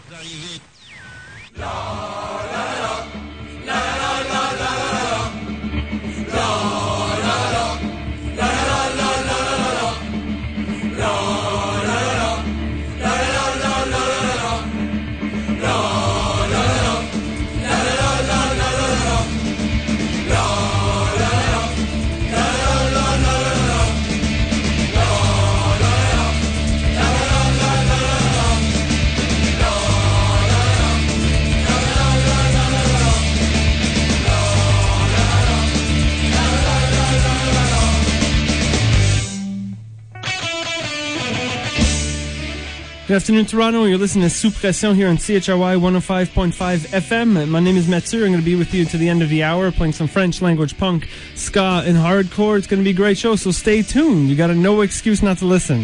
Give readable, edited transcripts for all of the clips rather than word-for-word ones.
Good afternoon, Toronto. You're listening to Sous Pression here on CHRY 105.5 FM. My name is Mathieu. I'm going to be with you to the end of the hour, playing some French language punk, ska, and hardcore. It's going to be a great show, so stay tuned. You got no excuse not to listen.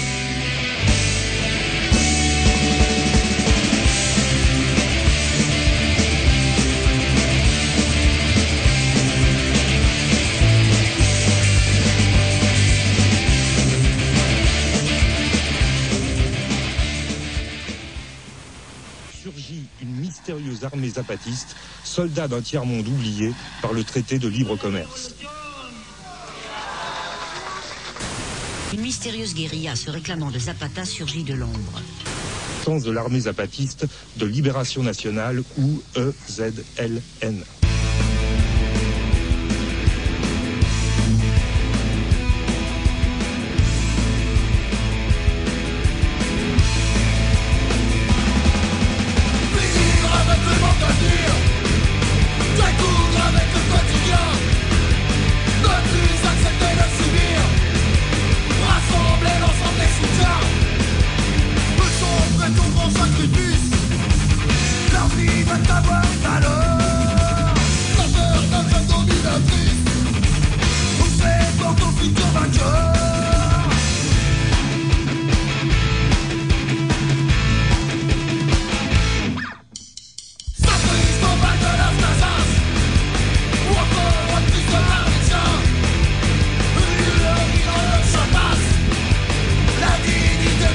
Armée zapatiste, soldats d'un tiers-monde oublié par le traité de libre commerce. Une mystérieuse guérilla se réclamant de Zapata surgit de l'ombre. Sens de l'armée zapatiste de libération nationale ou EZLN.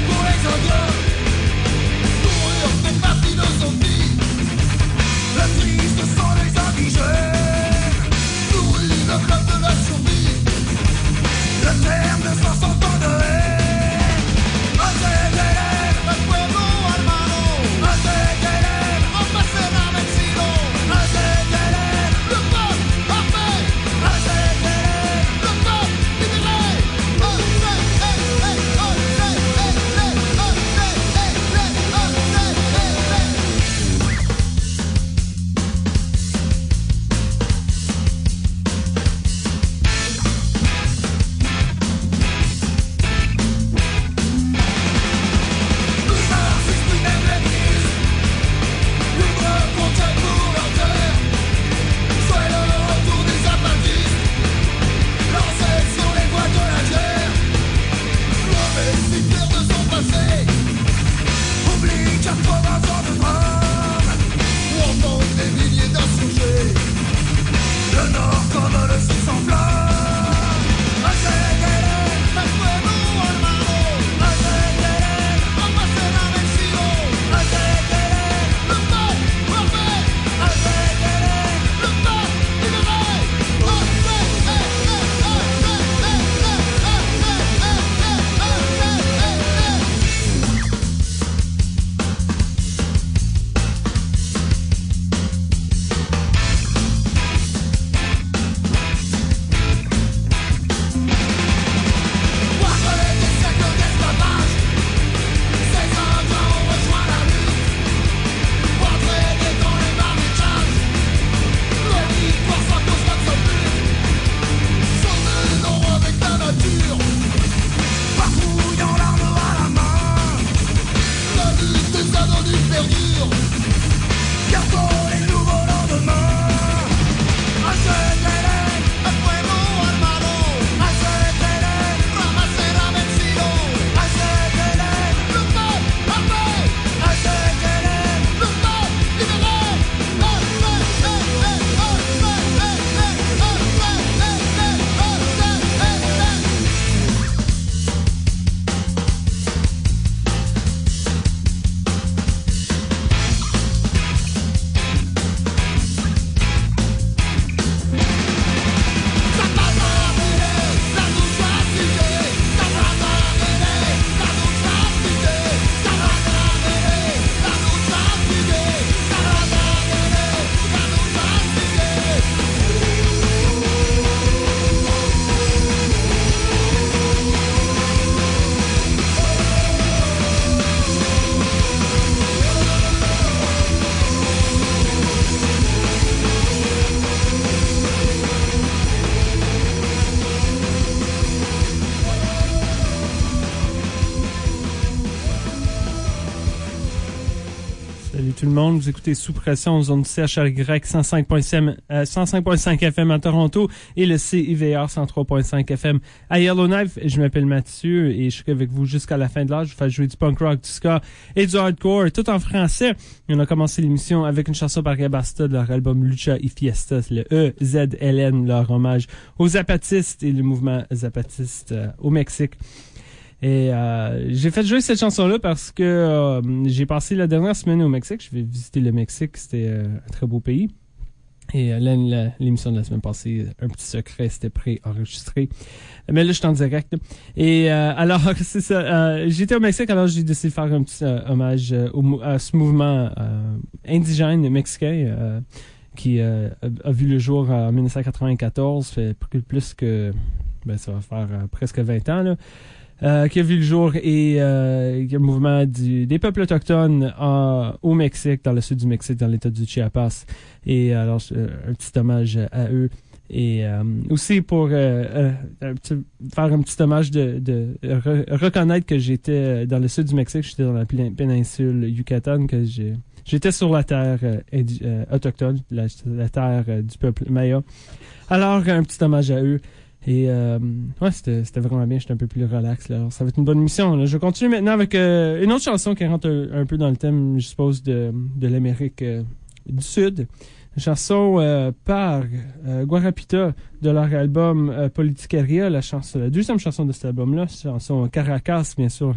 La Salut tout le monde, vous écoutez Sous Pression, zone CHRY 105.5 FM à Toronto et le CIVR 103.5 FM à Yellowknife. Je m'appelle Mathieu et je suis avec vous jusqu'à la fin de l'âge. Je vous fais jouer du punk rock, du ska et du hardcore, tout en français. Et on a commencé l'émission avec une chanson par Gabasta de leur album Lucha y Fiesta, le EZLN, leur hommage aux zapatistes et le mouvement zapatiste au Mexique. Et j'ai fait jouer cette chanson-là parce que j'ai passé la dernière semaine au Mexique. Je vais visiter le Mexique, c'était un très beau pays. Et l'émission de la semaine passée, un petit secret, c'était pré-enregistré. Mais là, je suis en direct. Et alors, c'est ça. J'étais au Mexique, alors j'ai décidé de faire un petit hommage à ce mouvement indigène mexicain qui a vu le jour en 1994. Fait plus que... ça va faire presque 20 ans, là. Qui a vu le jour et le mouvement des peuples autochtones au Mexique, dans le sud du Mexique, dans l'état du Chiapas. Et alors, un petit hommage à eux. Et aussi pour faire un petit hommage de reconnaître que j'étais dans le sud du Mexique, j'étais dans la péninsule Yucatan, que j'étais sur la terre autochtone, la terre du peuple Maya. Alors, un petit hommage à eux. Et c'était vraiment bien, j'étais un peu plus relax là. Alors, ça va être une bonne émission. Là. Je continue maintenant avec une autre chanson qui rentre un peu dans le thème, je suppose, de l'Amérique du Sud. Une chanson par Guarapita de leur album Politiqueria, la deuxième chanson de cet album-là, chanson Caracas, bien sûr,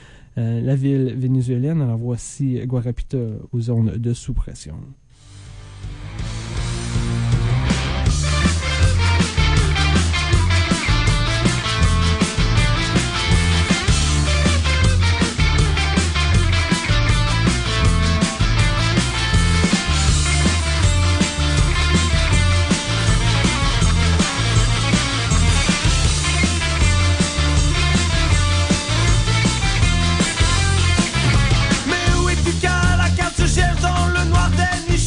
la ville vénézuélienne. Alors voici Guarapita aux zones de sous-pression. Dans le noir des niches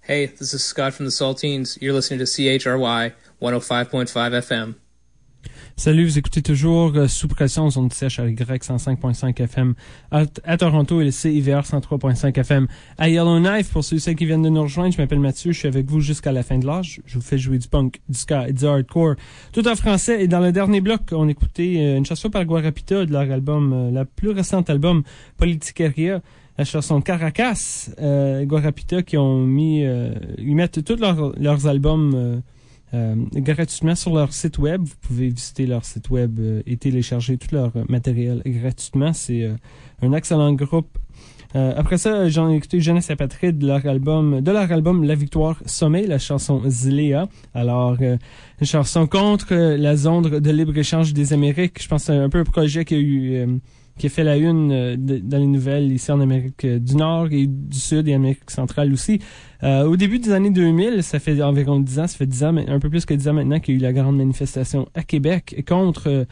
Hey, this is Scott from the Saltines. You're listening to CHRY 105.5 FM. Salut, vous écoutez toujours Sous pression, zone de CHRY 105.5 FM à Toronto et le CIVR 103.5 FM à Yellowknife. Pour ceux et celles qui viennent de nous rejoindre, je m'appelle Mathieu, je suis avec vous jusqu'à la fin de l'âge. Je vous fais jouer du punk, du ska et du hardcore, tout en français. Et dans le dernier bloc, on écoutait une chanson par Guarapita de leur album, la plus récente album, Politiqueria. La chanson Caracas, Guarapita qui ont ils mettent tous leurs albums gratuitement sur leur site web. Vous pouvez visiter leur site web et télécharger tout leur matériel gratuitement. C'est un excellent groupe. Après ça, j'en ai écouté Jeunesse Apatride de leur album La Victoire Sommet, la chanson Zléa. Alors, une chanson contre la zone de libre-échange des Amériques. Je pense que c'est un peu un projet qui a fait la une dans les nouvelles ici en Amérique du Nord et du Sud et Amérique centrale aussi. Au début des années 2000, ça fait environ 10 ans, ça fait 10 ans, un peu plus que 10 ans maintenant qu'il y a eu la grande manifestation à Québec contre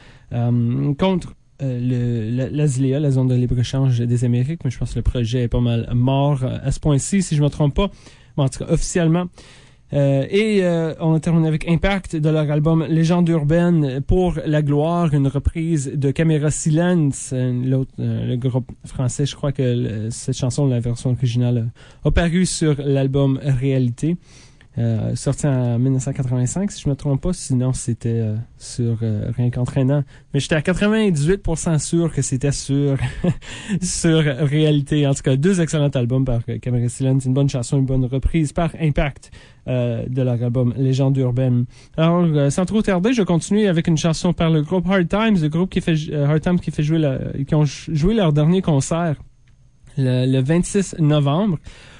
la ZLEA, la zone de libre-échange des Amériques, mais je pense que le projet est pas mal mort à ce point-ci, si je me trompe pas. Bon, en tout cas, officiellement. On a terminé avec Impact de leur album Légende urbaine pour la gloire, une reprise de Caméra Silence, le groupe français. Je crois que cette chanson, la version originale, a paru sur l'album Réalité, sorti en 1985, si je me trompe pas. Sinon, c'était sur Rien qu'entraînant. Mais j'étais à 98% sûr que c'était sur Réalité. En tout cas, 2 excellents albums par Caméra Silence, une bonne chanson, une bonne reprise par Impact de leur album Légende urbaine. Alors, sans trop tarder, je continue avec une chanson par le groupe Hard Times, le groupe qui fait qui ont joué leur dernier concert le 26 novembre.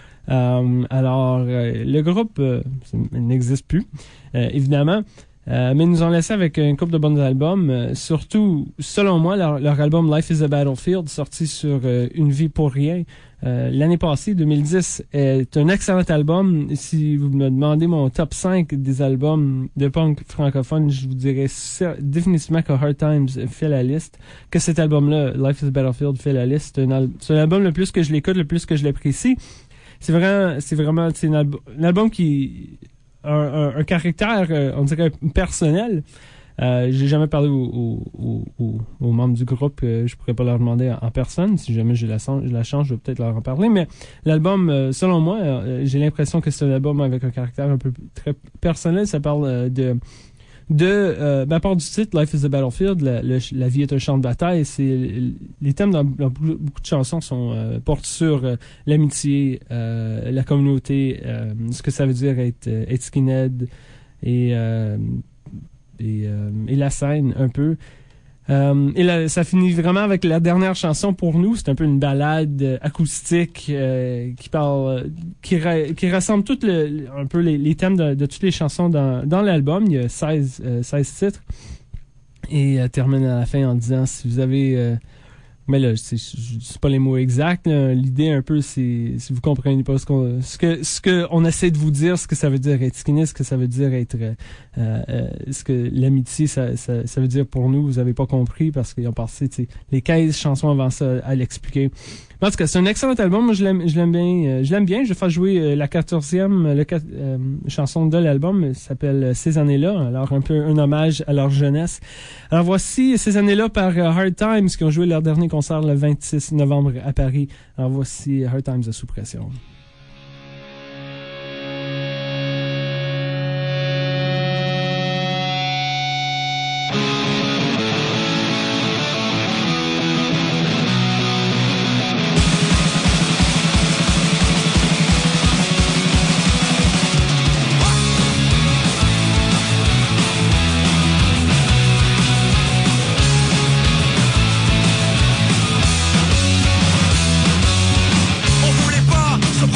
Le groupe n'existe plus, évidemment, mais ils nous ont laissé avec une couple de bons albums, surtout, selon moi, leur album Life is a Battlefield, sorti sur Une vie pour rien, l'année passée, 2010, est un excellent album. Si vous me demandez mon top 5 des albums de punk francophone, je vous dirais définitivement que Hard Times fait la liste, que cet album-là, Life is a Battlefield, fait la liste. C'est un album, le plus que je l'écoute, le plus que je l'apprécie. C'est vraiment un album qui a un caractère, on dirait, personnel. J'ai jamais parlé aux membres du groupe, je pourrais pas leur demander en personne. Si jamais j'ai la chance, je vais peut-être leur en parler. Mais l'album, selon moi, j'ai l'impression que c'est un album avec un caractère un peu très personnel. Ça parle à part du titre, Life is a Battlefield, la vie est un champ de bataille. Les thèmes dans beaucoup de chansons portent sur l'amitié, la communauté, ce que ça veut dire être skinhead et la scène un peu. Ça finit vraiment avec la dernière chanson pour nous. C'est un peu une ballade acoustique qui rassemble un peu les thèmes de toutes les chansons dans l'album. Il y a 16 titres et termine à la fin en disant si vous avez mais là, c'est pas les mots exacts. Là. L'idée un peu, c'est si vous comprenez pas ce que on essaie de vous dire, ce que ça veut dire être skinny, ce que ça veut dire être ce que l'amitié ça veut dire pour nous. Vous avez pas compris parce qu'ils ont passé les 15 chansons avant ça à l'expliquer. En tout cas, c'est un excellent album. Moi, je l'aime bien. Je vais faire jouer la 14e chanson de l'album. Ça s'appelle Ces années-là. Alors, un peu un hommage à leur jeunesse. Alors, voici Ces années-là par Hard Times qui ont joué leur dernier concert le 26 novembre à Paris. Alors, voici Hard Times de Sous pression. On voulait pas se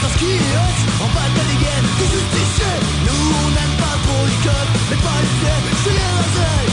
en ski et hutch, en bas de la dégaine, des justiciers. Nous on n'aime pas trop les codes, mais pas les fiers, je les rasais.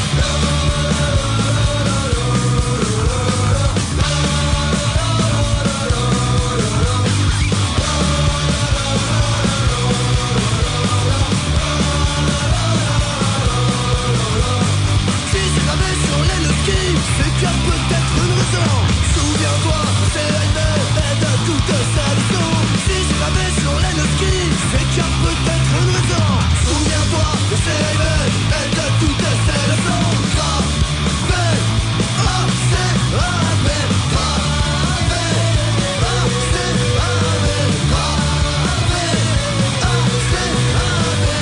C'est qu'il y a peut-être une raison. Souviens-toi, c'est la et de toute sa leçon. Si c'est gravé sur les notes, c'est qu'il y a peut-être une raison. Souviens-toi, c'est la et de toute sa leçon. Gravé, c'est gravé, gravé, c'est gravé, gravé, c'est gravé,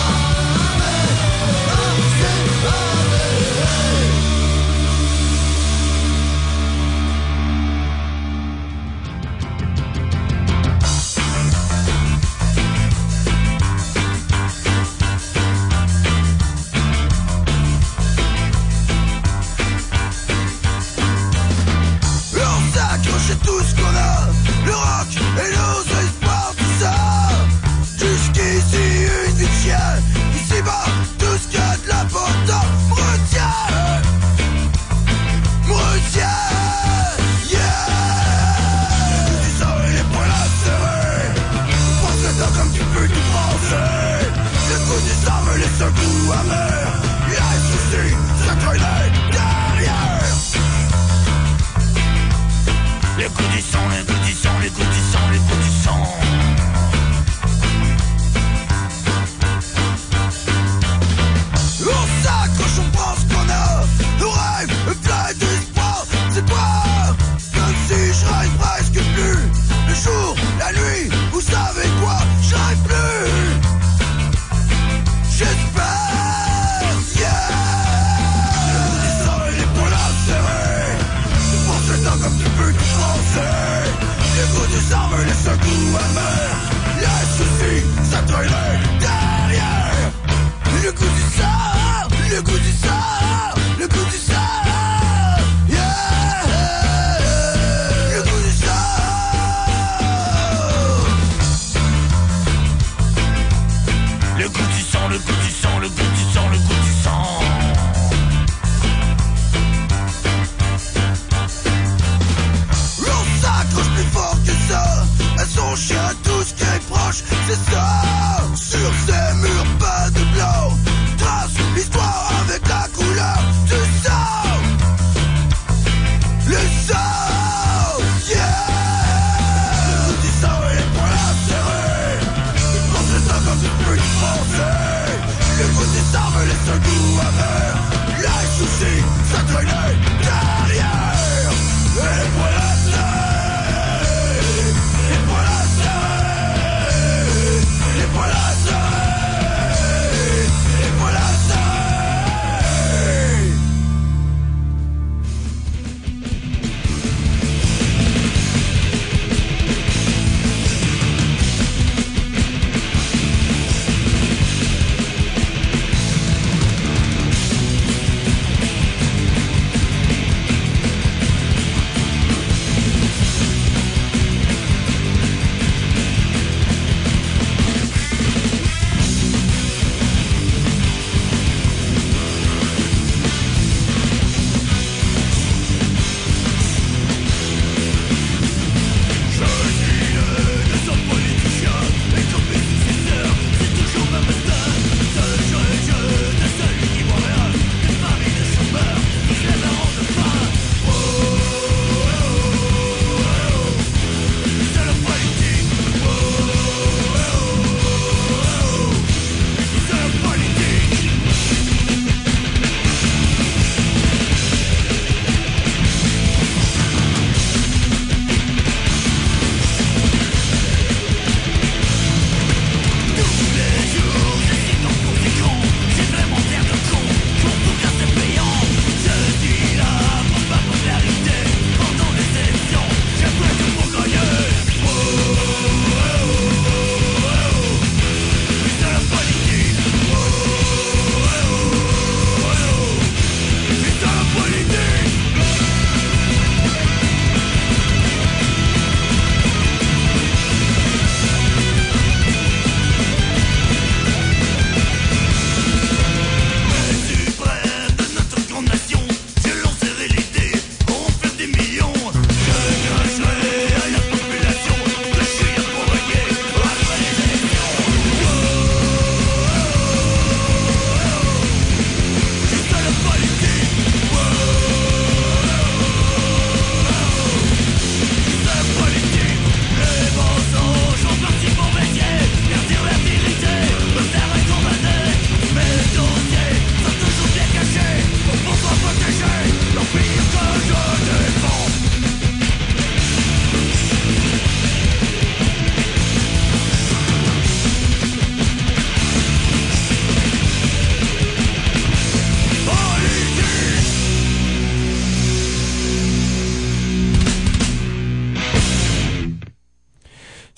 gravé, c'est gravé. C'est tout ce qu'on a, le rock et nos espoirs, tout ça. Jusqu'ici une vie de chien, ici-bas tout ce qu'il y a de l'important. Retiens, yeah. Le goût du sang et les poils serrés, pense le temps comme tu peux t'y penser. Le goût du sang me laisse un goût amer, il y a un souci, ça traînait derrière. Les goûts du sang, les goûts du sang, les goûts du sang, les goûts du sang. On s'accroche, on prend ce qu'on a. Nos rêves pleins d'espoir. C'est pas comme si je rêve presque plus. Le jour, la nuit, vous savez quoi, je rêve plus. J'espère, yeah. Le goût du sang et les poils serrés. Pense le temps comme tu peux t'y penser. Le goût du sang me laisse un goût amer. Les soucis, ça traînait derrière. Le goût du sang, le goût du sang, le goût du sang, yeah. Le goût du sang. Le goût du sang, le goût du sang, le goût du sang, le goût du sang. On s'accroche plus fort que ça à son chien, tout ce qui est proche, c'est ça. Sur ces murs, pas de blanc. Trace l'histoire avec la couleur du sang. Le sang, yeah. Le goût du sang et les poings serrés. Pense le temps comme tu peux y penser. Le goût du sang me laisse un goût amer. Les soucis, ça traînait derrière. Et les poings serrés. Les poils serrés. Les poils serrés.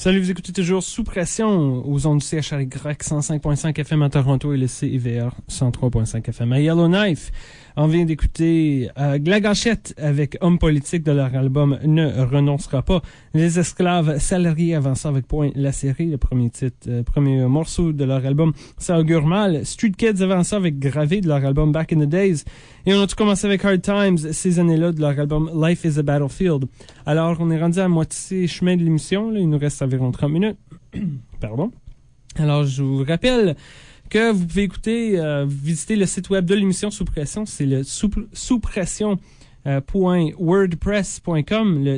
Salut, vous écoutez toujours Sous Pression aux ondes du CHRY 105.5 FM à Toronto et le CIVR 103.5 FM à Yellowknife. On vient d'écouter La Gâchette avec Homme politique de leur album Ne renoncera pas. Les esclaves salariés avançant avec Point la série, le premier titre, premier morceau de leur album Ça augure mal. Street Kids avançant avec Gravé de leur album Back in the Days. Et on a tout commencé avec Hard Times ces années-là de leur album Life is a Battlefield. Alors on est rendu à moitié chemin de l'émission, là. Il nous reste environ 30 minutes. Pardon. Alors je vous rappelle que vous pouvez visiter le site web de l'émission Sous Pression, c'est le souspression.wordpress.com, le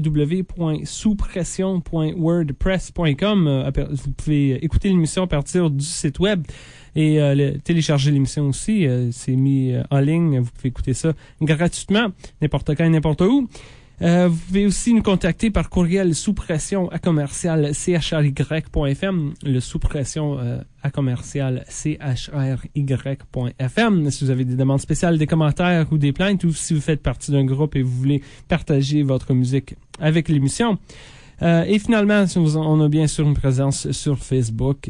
www.souspression.wordpress.com. Vous pouvez écouter l'émission à partir du site web et télécharger l'émission aussi. C'est mis en ligne, vous pouvez écouter ça gratuitement, n'importe quand et n'importe où. Vous pouvez aussi nous contacter par courriel souspression@chry.fm, le souspression @chry.fm. Si vous avez des demandes spéciales, des commentaires ou des plaintes, ou si vous faites partie d'un groupe et vous voulez partager votre musique avec l'émission. Et finalement, on a bien sûr une présence sur Facebook,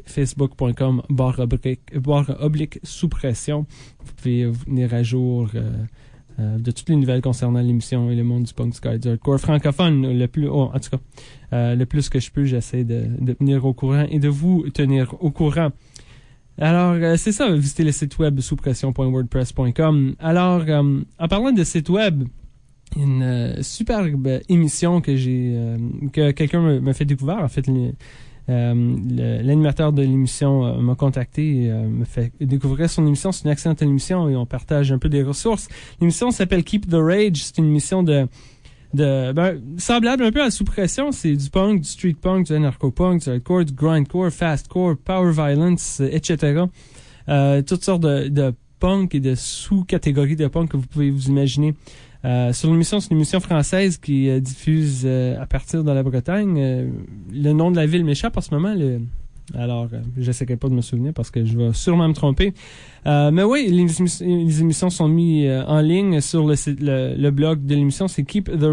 facebook.com/sous-pression. Vous pouvez venir à jour de toutes les nouvelles concernant l'émission et le monde du punk ska du hardcore francophone. Le plus que je peux, j'essaie de tenir au courant et de vous tenir au courant. Alors, c'est ça, visitez le site web souspression.wordpress.com. Alors, en parlant de site web, une superbe émission que quelqu'un m'a fait découvrir. En fait, l'animateur de l'émission m'a contacté et me fait découvrir son émission. C'est une excellente émission et on partage un peu des ressources. L'émission s'appelle Keep the Rage. C'est une émission semblable un peu à Sous Pression. C'est du punk, du street punk, du anarcho-punk, du hardcore, du grindcore, fastcore, power violence, etc. Toutes sortes de punk et de sous-catégories de punk que vous pouvez vous imaginer. Sur l'émission, c'est une émission française qui diffuse à partir de la Bretagne. Le nom de la ville m'échappe en ce moment. Alors, j'essaierai pas de me souvenir parce que je vais sûrement me tromper. Mais oui, les émissions sont mises en ligne sur le blog de l'émission. C'est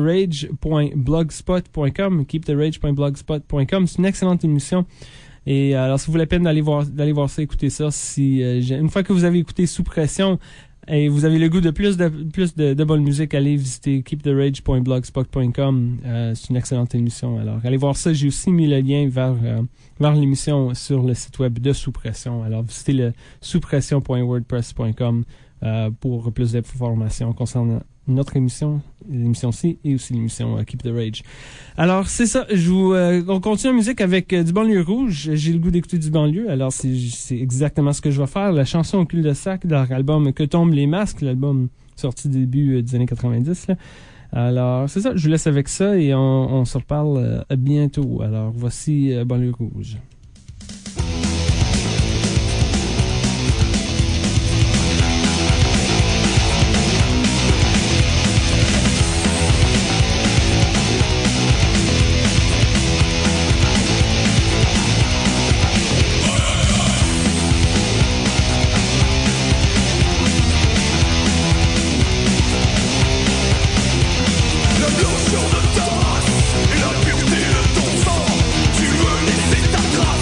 keeptherage.blogspot.com. keeptherage.blogspot.com. C'est une excellente émission. Et alors, ça vaut la peine d'aller voir ça, écouter ça. Une fois que vous avez écouté Sous Pression, et vous avez le goût de plus de bonne musique, allez visiter keeptherage.blogspot.com. C'est une excellente émission. Alors, allez voir ça. J'ai aussi mis le lien vers l'émission sur le site web de Sous Pression. Alors, visitez le souspression.wordpress.com pour plus d'informations concernant notre l'émission-ci et aussi l'émission Keep the Rage. Alors, c'est ça. On continue la musique avec du Banlieue Rouge. J'ai le goût d'écouter du banlieue. Alors, c'est exactement ce que je vais faire. La chanson au cul-de-sac de leur album Que tombent les masques, l'album sorti début des années 90. Là. Alors, c'est ça. Je vous laisse avec ça et on se reparle bientôt. Alors, voici Banlieue Rouge. La blancheur de ta race et la pureté de ton sang, tu veux laisser ta trace.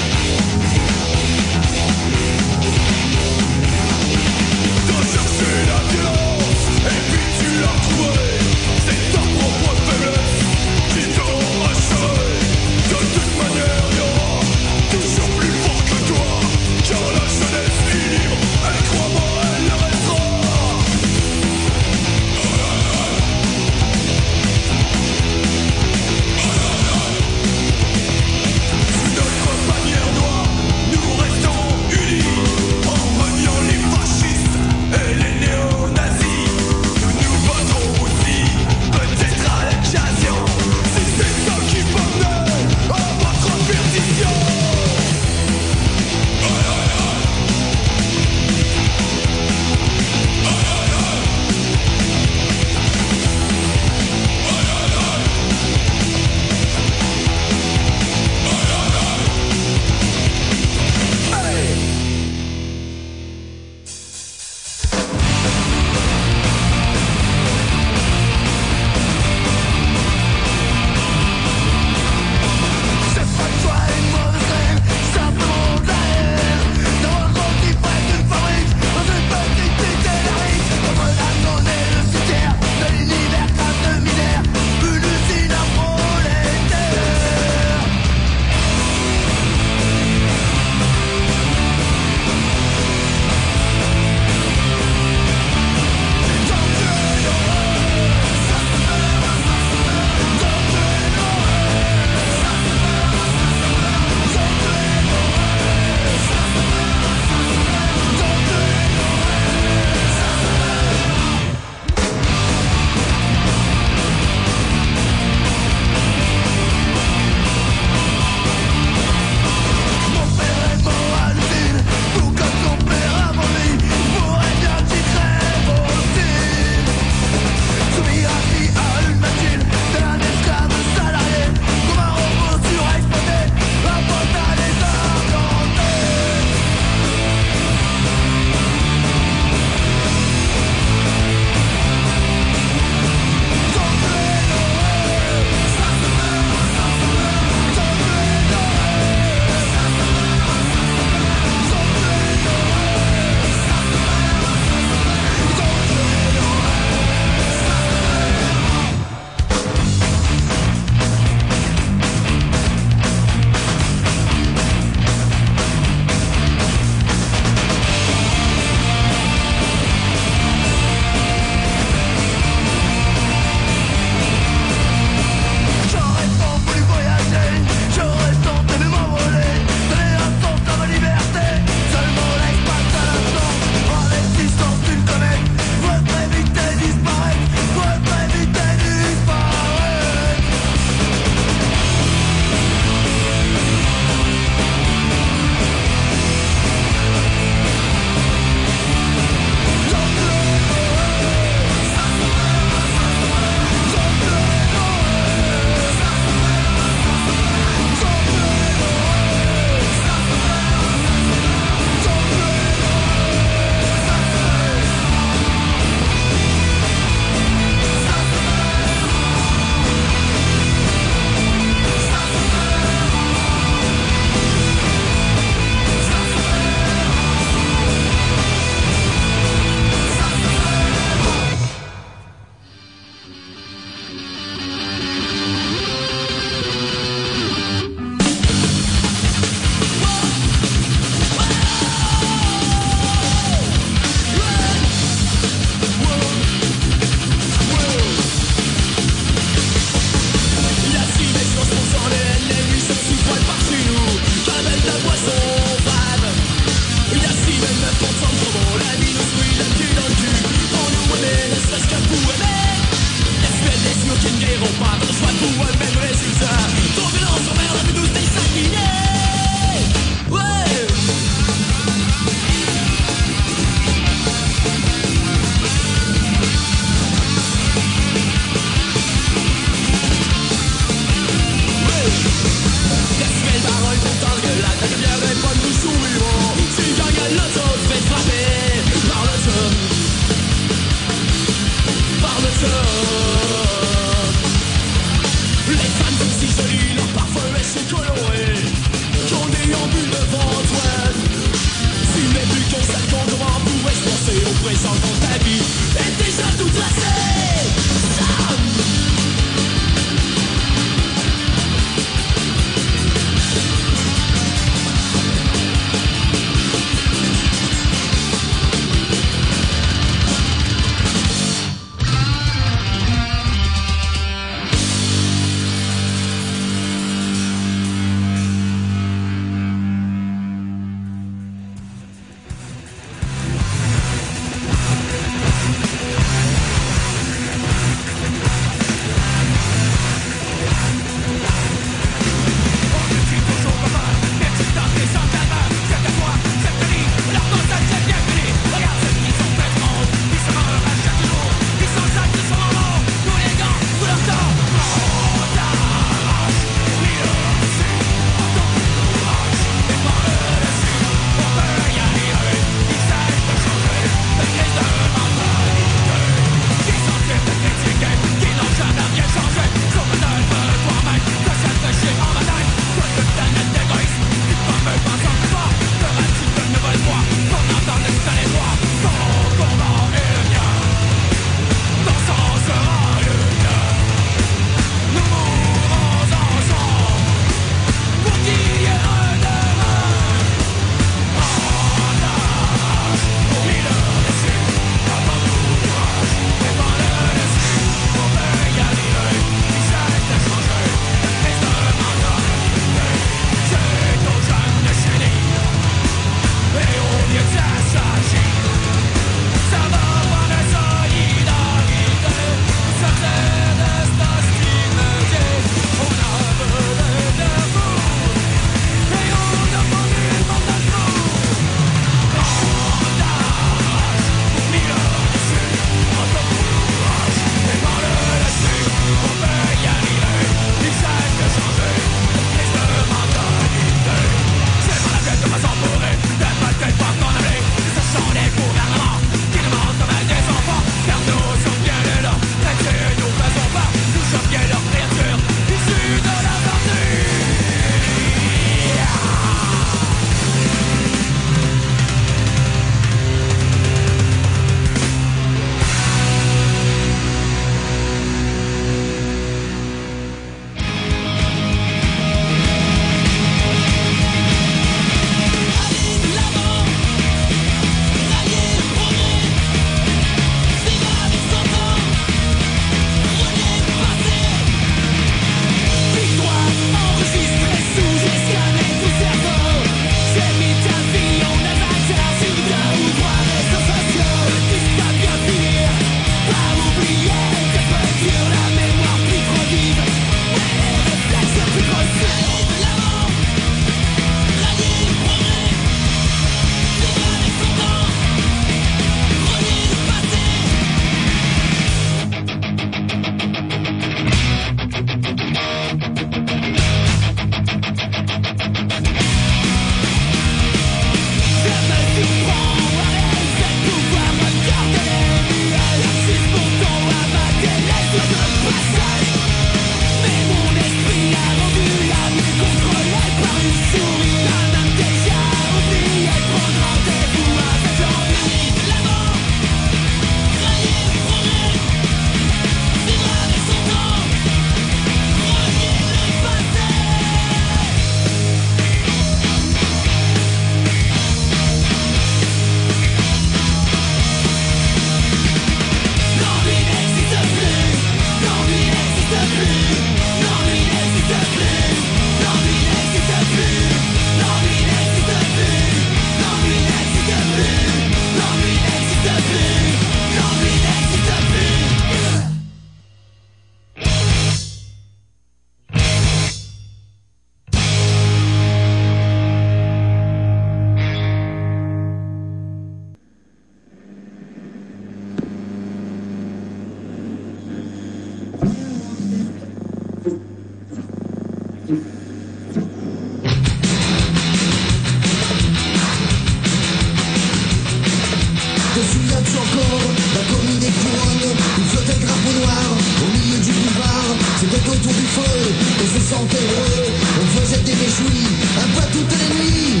Te souviens-tu encore d'un commis des couronnes où flottait le drapeau noir au milieu du boulevard? C'était autour du feu, on se sentait heureux, on faisait des méchouis un peu toutes les nuits.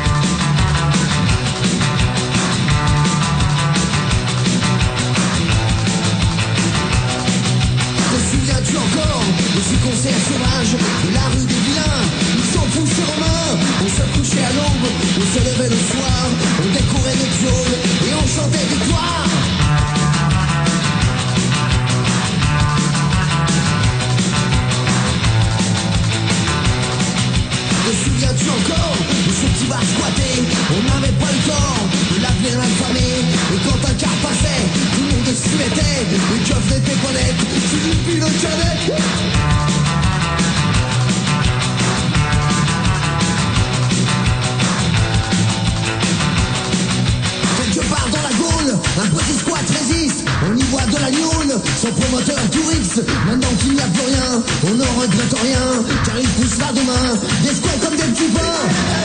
Te souviens-tu encore de ces concerts sauvages de la rue des vilains? Ils s'en poussaient en main, on se couchait à l'aube, on se levait le soir, on décorait notre zone et on chantait victoire. Te souviens-tu encore de ce petit bar squatté? On n'avait pas le temps de l'appeler l'infamé. Et quand un car passait, tout le monde s'y mettait. Les keufs n'étaient pas nets, tu lui piles le canet. Quelque part dans la Gaule, un petit squat résiste. On y voit de la gnôle, son promoteur touriste. Maintenant qu'il n'y a plus rien, on n'en regrette rien, car il pousse là demain des squats comme des petits pains.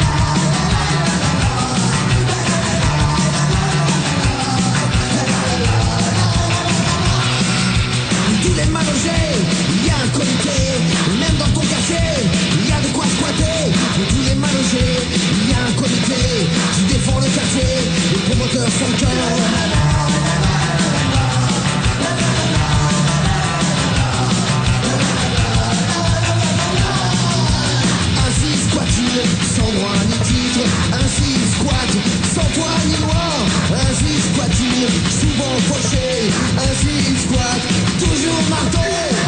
Tous les mal logés, il y a un comité. Et même dans ton quartier, il y a de quoi squatter. Pour tous les mal logés, il y a un comité qui défend le quartier, les promoteurs sans cœur. Sans droit ni titre, ainsi il squatte, sans toit ni loi. Ainsi il squattine, souvent fauché. Ainsi il squatte, toujours marteau.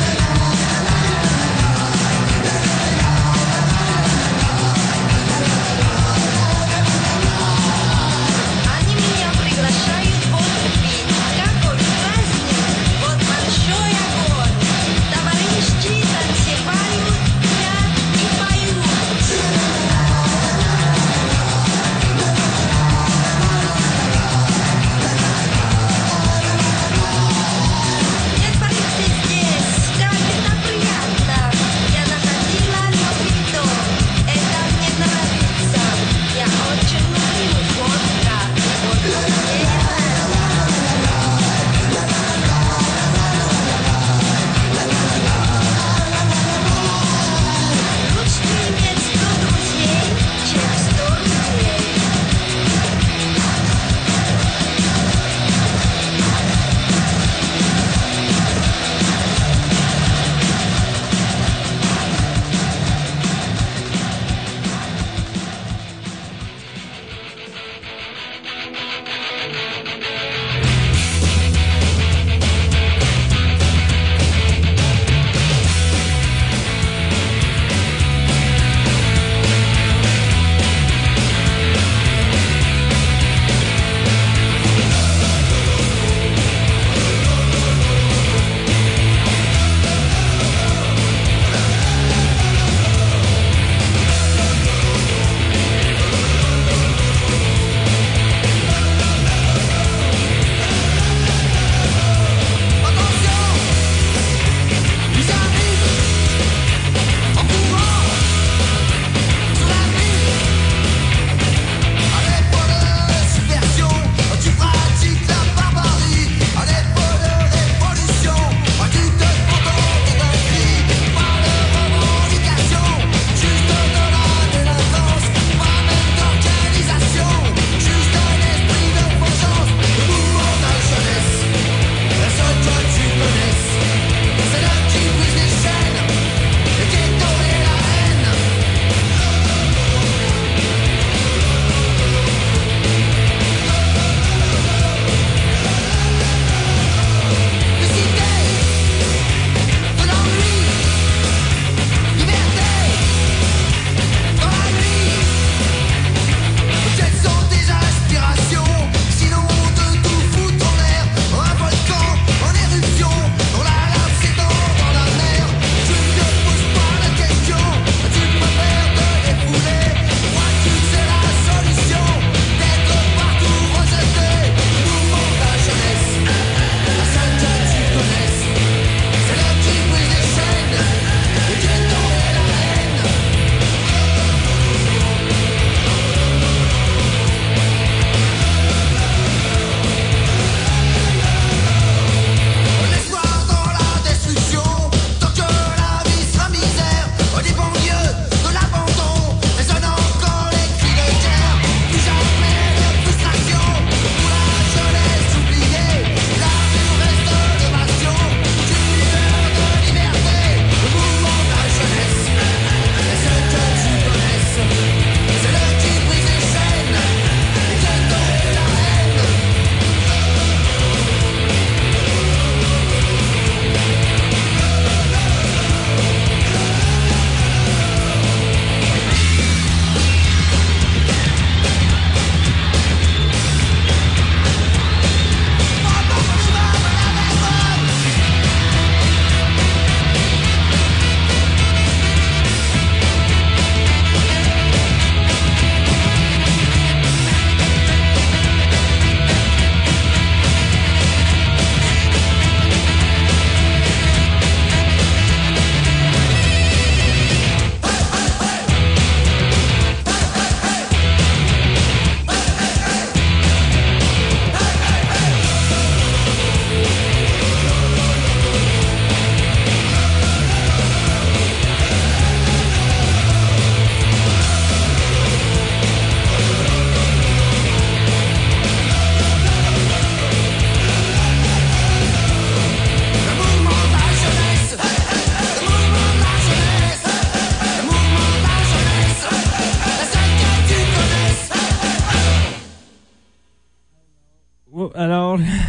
Они меня приглашают поступить. Какой праздник, вот большой огонь. Товарищи танцевают, пят и поют.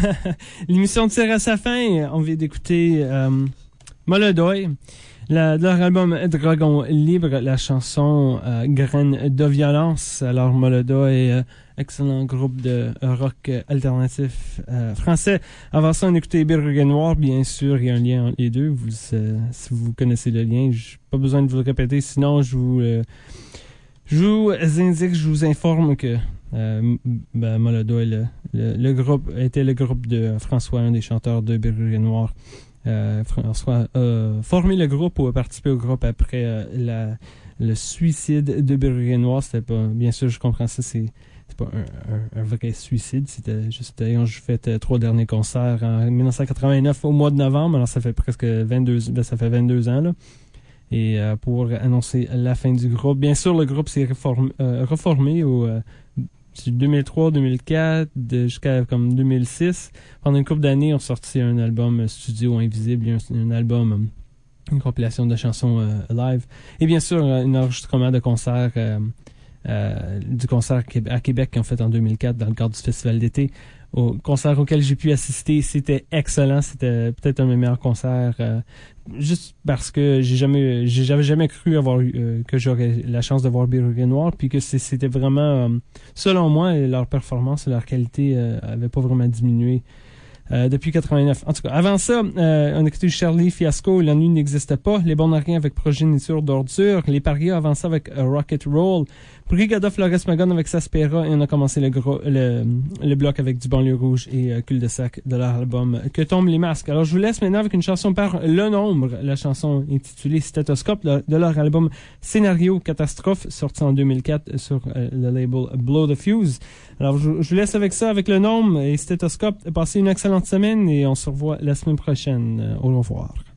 L'émission tire à sa fin. On vient d'écouter Molodoy. De leur album Dragon Libre, la chanson Graine de violence. Alors Molodoy, excellent groupe de rock alternatif français. Avant ça, on écoutait Biruguen Noir, bien sûr, il y a un lien entre les deux. Si vous connaissez le lien, j'ai pas besoin de vous le répéter, sinon je vous indique, je vous informe que Molodoy, le groupe était le groupe de François, un des chanteurs de Biruguen Noir. François a formé le groupe ou a participé au groupe après le suicide de Biruguen Noir. C'était pas, bien sûr, je comprends ça, c'est pas un vrai suicide, c'était juste, ils ont fait 3 derniers concerts en 1989 au mois de novembre, alors ça fait presque 22 ans là. Et pour annoncer la fin du groupe, bien sûr, le groupe s'est reformé au 2003, 2004, jusqu'à comme 2006. Pendant une couple d'années, on sortit un album studio Invisible, un album, une compilation de chansons live. Et bien sûr, un enregistrement de concert, du concert à Québec qu'ils ont fait en 2004 dans le cadre du festival d'été. Au concert auquel j'ai pu assister, c'était excellent. C'était peut-être un de mes meilleurs concerts, juste parce que j'avais jamais cru que j'aurais la chance de voir Biruguen Noir, puis que c'était vraiment, selon moi, leur performance et leur qualité avait pas vraiment diminué depuis 89. En tout cas, avant ça, on a écouté Charlie Fiasco, La nuit n'existe pas, Les bons à rien avec Progéniture d'ordure, Les parias avant ça avec Rocket Roll, Brigada Flores Magone avec Saspera, et on a commencé le bloc avec Du Banlieue Rouge et Cul-de-sac de leur album Que tombent les masques. Alors je vous laisse maintenant avec une chanson par Le Nombre, la chanson intitulée Stéthoscope de leur album Scénario Catastrophe, sorti en 2004 sur le label Blow the Fuse. Alors je vous laisse avec ça, avec Le Nombre et Stéthoscope. Passez une excellente semaine et on se revoit la semaine prochaine. Au revoir.